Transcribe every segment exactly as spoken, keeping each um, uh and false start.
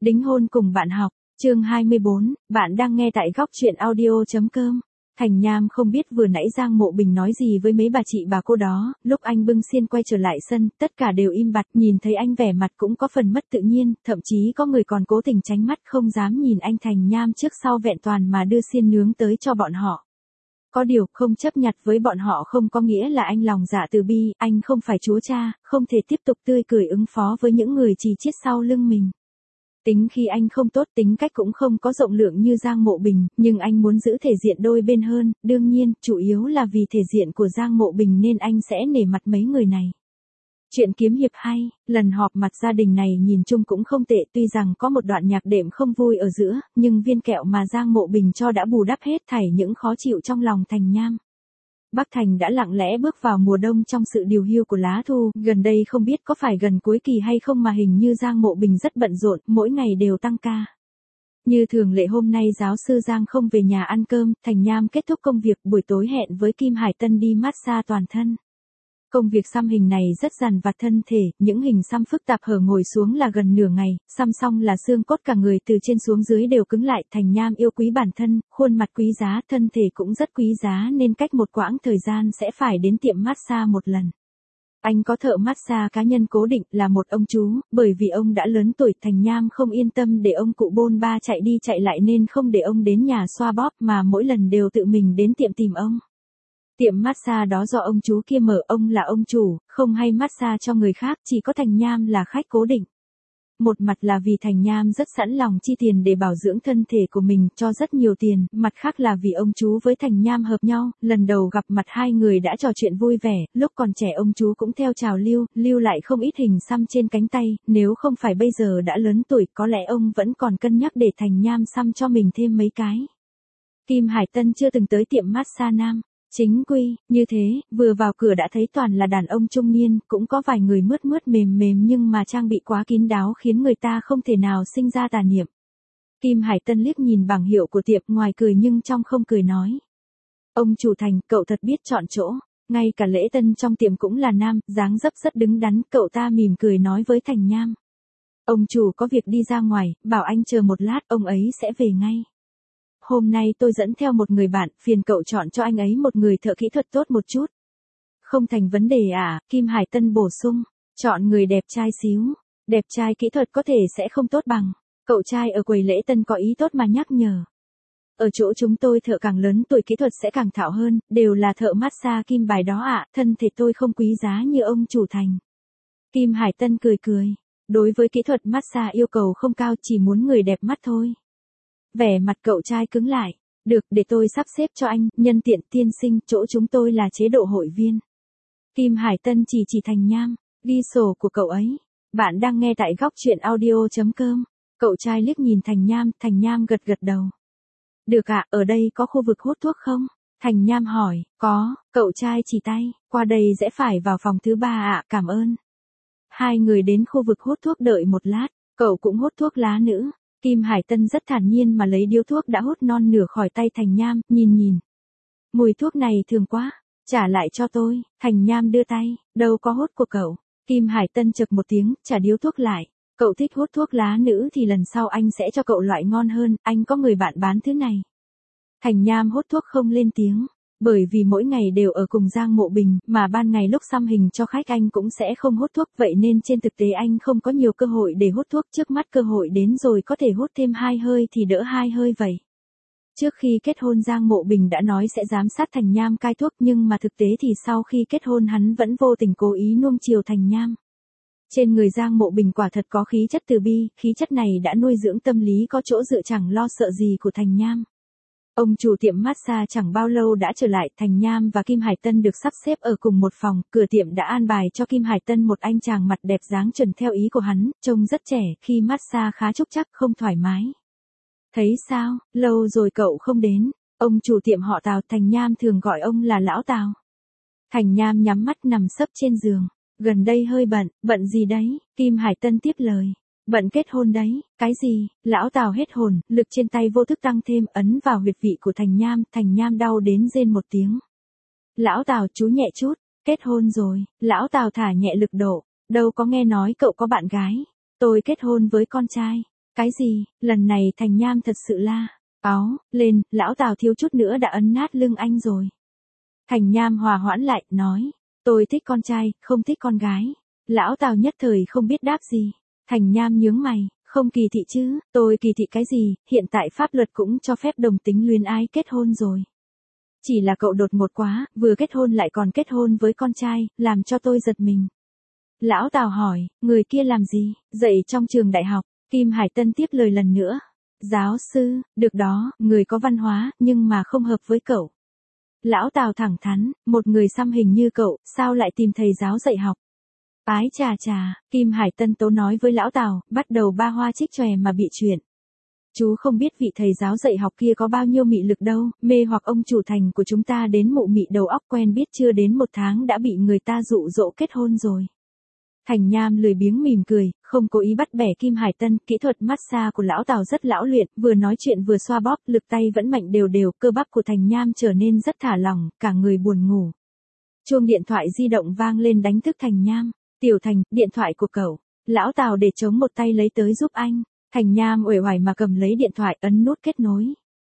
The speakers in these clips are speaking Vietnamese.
Đính hôn cùng bạn học, chương hai mươi bốn, bạn đang nghe tại góc truyện audio.com. Thành Nham không biết vừa nãy Giang Mộ Bình nói gì với mấy bà chị bà cô đó, lúc anh bưng xiên quay trở lại sân, tất cả đều im bặt, nhìn thấy anh vẻ mặt cũng có phần mất tự nhiên, thậm chí có người còn cố tình tránh mắt không dám nhìn anh Thành Nham trước sau vẹn toàn mà đưa xiên nướng tới cho bọn họ. Có điều, không chấp nhặt với bọn họ không có nghĩa là anh lòng dạ từ bi, anh không phải chúa cha, không thể tiếp tục tươi cười ứng phó với những người chỉ chiết sau lưng mình. Tính khi anh không tốt, tính cách cũng không có rộng lượng như Giang Mộ Bình, nhưng anh muốn giữ thể diện đôi bên hơn, đương nhiên, chủ yếu là vì thể diện của Giang Mộ Bình nên anh sẽ nể mặt mấy người này. Chuyện kiếm hiệp hay, lần họp mặt gia đình này nhìn chung cũng không tệ, tuy rằng có một đoạn nhạc đệm không vui ở giữa, nhưng viên kẹo mà Giang Mộ Bình cho đã bù đắp hết thảy những khó chịu trong lòng Thành Nham. Bắc Thành đã lặng lẽ bước vào mùa đông trong sự điều hiu của lá thu, gần đây không biết có phải gần cuối kỳ hay không mà hình như Giang Mộ Bình rất bận rộn, mỗi ngày đều tăng ca. Như thường lệ hôm nay giáo sư Giang không về nhà ăn cơm, Thành Nham kết thúc công việc buổi tối hẹn với Kim Hải Tân đi massage toàn thân. Công việc xăm hình này rất dằn vặt thân thể, những hình xăm phức tạp hở ngồi xuống là gần nửa ngày, xăm xong là xương cốt cả người từ trên xuống dưới đều cứng lại. Thành Nham yêu quý bản thân, khuôn mặt quý giá, thân thể cũng rất quý giá nên cách một quãng thời gian sẽ phải đến tiệm massage một lần. Anh có thợ massage cá nhân cố định là một ông chú, bởi vì ông đã lớn tuổi, Thành Nham không yên tâm để ông cụ bôn ba chạy đi chạy lại nên không để ông đến nhà xoa bóp mà mỗi lần đều tự mình đến tiệm tìm ông. Tiệm massage đó do ông chú kia mở, ông là ông chủ, không hay massage cho người khác, chỉ có Thành Nham là khách cố định. Một mặt là vì Thành Nham rất sẵn lòng chi tiền để bảo dưỡng thân thể của mình, cho rất nhiều tiền, mặt khác là vì ông chú với Thành Nham hợp nhau, lần đầu gặp mặt hai người đã trò chuyện vui vẻ, lúc còn trẻ ông chú cũng theo trào lưu, lưu lại không ít hình xăm trên cánh tay, nếu không phải bây giờ đã lớn tuổi, có lẽ ông vẫn còn cân nhắc để Thành Nham xăm cho mình thêm mấy cái. Kim Hải Tân chưa từng tới tiệm massage nam chính quy, như thế, vừa vào cửa đã thấy toàn là đàn ông trung niên, cũng có vài người mướt mướt mềm mềm nhưng mà trang bị quá kín đáo khiến người ta không thể nào sinh ra tà niệm. Kim Hải Tân liếc nhìn bảng hiệu của tiệm, ngoài cười nhưng trong không cười nói. Ông chủ Thành, cậu thật biết chọn chỗ, ngay cả lễ tân trong tiệm cũng là nam, dáng dấp rất đứng đắn, cậu ta mỉm cười nói với Thành Nham. Ông chủ có việc đi ra ngoài, bảo anh chờ một lát, ông ấy sẽ về ngay. Hôm nay tôi dẫn theo một người bạn, phiền cậu chọn cho anh ấy một người thợ kỹ thuật tốt một chút. Không thành vấn đề à, Kim Hải Tân bổ sung, chọn người đẹp trai xíu, đẹp trai kỹ thuật có thể sẽ không tốt bằng, cậu trai ở quầy lễ tân có ý tốt mà nhắc nhở. Ở chỗ chúng tôi thợ càng lớn tuổi kỹ thuật sẽ càng thạo hơn, đều là thợ massage Kim bài đó ạ, à, thân thể tôi không quý giá như ông chủ Thành. Kim Hải Tân cười cười, đối với kỹ thuật massage yêu cầu không cao, chỉ muốn người đẹp mắt thôi. Vẻ mặt cậu trai cứng lại. Được, để tôi sắp xếp cho anh, nhân tiện tiên sinh, chỗ chúng tôi là chế độ hội viên. Kim Hải Tân chỉ chỉ Thành Nham, ghi sổ của cậu ấy. Bạn đang nghe tại góc truyện audio.com. Cậu trai liếc nhìn Thành Nham, Thành Nham gật gật đầu. Được ạ, à, ở đây có khu vực hút thuốc không? Thành Nham hỏi, có, cậu trai chỉ tay, qua đây sẽ phải vào phòng thứ ba ạ, à, cảm ơn. Hai người đến khu vực hút thuốc đợi một lát, cậu cũng hút thuốc lá nữ. Kim Hải Tân rất thản nhiên mà lấy điếu thuốc đã hút non nửa khỏi tay Thành Nham, nhìn nhìn. Mùi thuốc này thường quá, trả lại cho tôi. Thành Nham đưa tay, đâu có hút của cậu. Kim Hải Tân chực một tiếng, trả điếu thuốc lại. Cậu thích hút thuốc lá nữ thì lần sau anh sẽ cho cậu loại ngon hơn, anh có người bạn bán thứ này. Thành Nham hút thuốc không lên tiếng. Bởi vì mỗi ngày đều ở cùng Giang Mộ Bình, mà ban ngày lúc xăm hình cho khách anh cũng sẽ không hút thuốc, vậy nên trên thực tế anh không có nhiều cơ hội để hút thuốc, trước mắt cơ hội đến rồi, có thể hút thêm hai hơi thì đỡ hai hơi vậy. Trước khi kết hôn Giang Mộ Bình đã nói sẽ giám sát Thành Nham cai thuốc, nhưng mà thực tế thì sau khi kết hôn hắn vẫn vô tình cố ý nuông chiều Thành Nham. Trên người Giang Mộ Bình quả thật có khí chất từ bi, khí chất này đã nuôi dưỡng tâm lý có chỗ dựa chẳng lo sợ gì của Thành Nham. Ông chủ tiệm massage chẳng bao lâu đã trở lại, Thành Nham và Kim Hải Tân được sắp xếp ở cùng một phòng, cửa tiệm đã an bài cho Kim Hải Tân một anh chàng mặt đẹp dáng chuẩn theo ý của hắn, trông rất trẻ, khi massage khá trúc chắc, không thoải mái. Thấy sao, lâu rồi cậu không đến, ông chủ tiệm họ Tào, Thành Nham thường gọi ông là Lão Tào. Thành Nham nhắm mắt nằm sấp trên giường, gần đây hơi bận, bận gì đấy, Kim Hải Tân tiếp lời. Bận kết hôn đấy, cái gì, Lão Tào hết hồn, lực trên tay vô thức tăng thêm, ấn vào huyệt vị của Thành Nham, Thành Nham đau đến rên một tiếng. Lão Tào chú nhẹ chút, kết hôn rồi, Lão Tào thả nhẹ lực độ, đâu có nghe nói cậu có bạn gái, tôi kết hôn với con trai. Cái gì, lần này Thành Nham thật sự la. Áo, lên, lão Tào thiếu chút nữa đã ấn nát lưng anh rồi. Thành Nham hòa hoãn lại, nói, tôi thích con trai, không thích con gái. Lão Tào nhất thời không biết đáp gì. Thành Nham nhướng mày, không kỳ thị chứ, tôi kỳ thị cái gì, hiện tại pháp luật cũng cho phép đồng tính luyến ái kết hôn rồi. Chỉ là cậu đột ngột quá, vừa kết hôn lại còn kết hôn với con trai, làm cho tôi giật mình. Lão Tào hỏi, người kia làm gì, dạy trong trường đại học, Kim Hải Tân tiếp lời lần nữa. Giáo sư, được đó, người có văn hóa, nhưng mà không hợp với cậu. Lão Tào thẳng thắn, một người xăm hình như cậu, sao lại tìm thầy giáo dạy học? Ái chà chà, Kim Hải Tân tố nói với lão Tào, bắt đầu ba hoa trích chòe mà bị chuyện. Chú không biết vị thầy giáo dạy học kia có bao nhiêu mị lực đâu, mê hoặc ông chủ Thành của chúng ta đến mụ mị đầu óc quen biết chưa đến một tháng đã bị người ta dụ dỗ kết hôn rồi. Thành Nham lười biếng mỉm cười, không cố ý bắt bẻ Kim Hải Tân, kỹ thuật massage của lão Tào rất lão luyện, vừa nói chuyện vừa xoa bóp, lực tay vẫn mạnh đều đều, cơ bắp của Thành Nham trở nên rất thả lỏng, cả người buồn ngủ. Chuông điện thoại di động vang lên đánh thức Thành Nham. Tiểu Thành, điện thoại của cậu. Lão Tào để chống một tay lấy tới giúp anh. Thành Nham uể oải mà cầm lấy điện thoại ấn nút kết nối.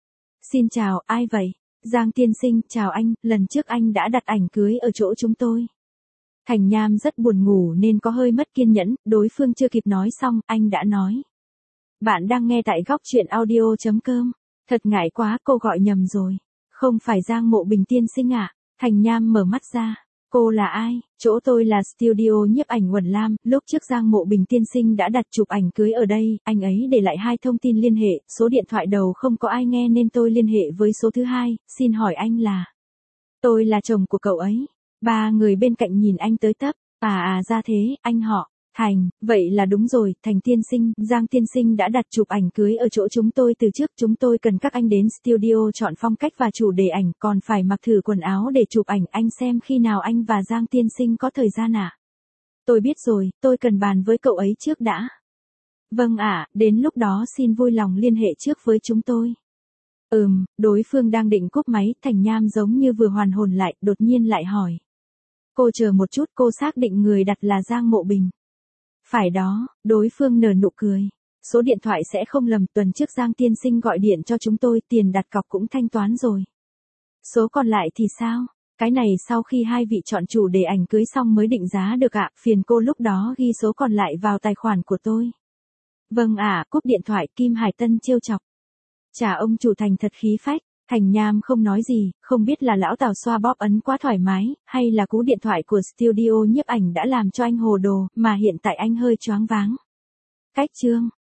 Xin chào, ai vậy? Giang tiên sinh, chào anh, lần trước anh đã đặt ảnh cưới ở chỗ chúng tôi. Thành Nham rất buồn ngủ nên có hơi mất kiên nhẫn, đối phương chưa kịp nói xong, anh đã nói. Bạn đang nghe tại góc truyện audio.com. Thật ngại quá, cô gọi nhầm rồi. Không phải Giang Mộ Bình tiên sinh ạ. À? Thành Nham mở mắt ra. Cô là ai? Chỗ tôi là studio nhiếp ảnh Uẩn Lam, lúc trước Giang Mộ Bình tiên sinh đã đặt chụp ảnh cưới ở đây, anh ấy để lại hai thông tin liên hệ, số điện thoại đầu không có ai nghe nên tôi liên hệ với số thứ hai, xin hỏi anh là... Tôi là chồng của cậu ấy. Ba người bên cạnh nhìn anh tới tấp, à à ra thế, anh họ, Thành, vậy là đúng rồi, Thành tiên sinh, Giang tiên sinh đã đặt chụp ảnh cưới ở chỗ chúng tôi từ trước, chúng tôi cần các anh đến studio chọn phong cách và chủ đề ảnh, còn phải mặc thử quần áo để chụp ảnh, anh xem khi nào anh và Giang tiên sinh có thời gian ạ. À? Tôi biết rồi, tôi cần bàn với cậu ấy trước đã. Vâng ạ, à, đến lúc đó xin vui lòng liên hệ trước với chúng tôi. Ừm, đối phương đang định cúp máy, Thành Nham giống như vừa hoàn hồn lại, đột nhiên lại hỏi. Cô chờ một chút, cô xác định người đặt là Giang Mộ Bình. Phải đó, đối phương nở nụ cười. Số điện thoại sẽ không lầm, tuần trước Giang tiên sinh gọi điện cho chúng tôi, tiền đặt cọc cũng thanh toán rồi. Số còn lại thì sao? Cái này sau khi hai vị chọn chủ đề ảnh cưới xong mới định giá được ạ, phiền cô lúc đó ghi số còn lại vào tài khoản của tôi. Vâng ạ, à, cúp điện thoại, Kim Hải Tân trêu chọc. Chà ông chủ Thành thật khí phách. Thành Nham không nói gì, không biết là lão Tào xoa bóp ấn quá thoải mái, hay là cú điện thoại của studio nhiếp ảnh đã làm cho anh hồ đồ, mà hiện tại anh hơi choáng váng. Cách chương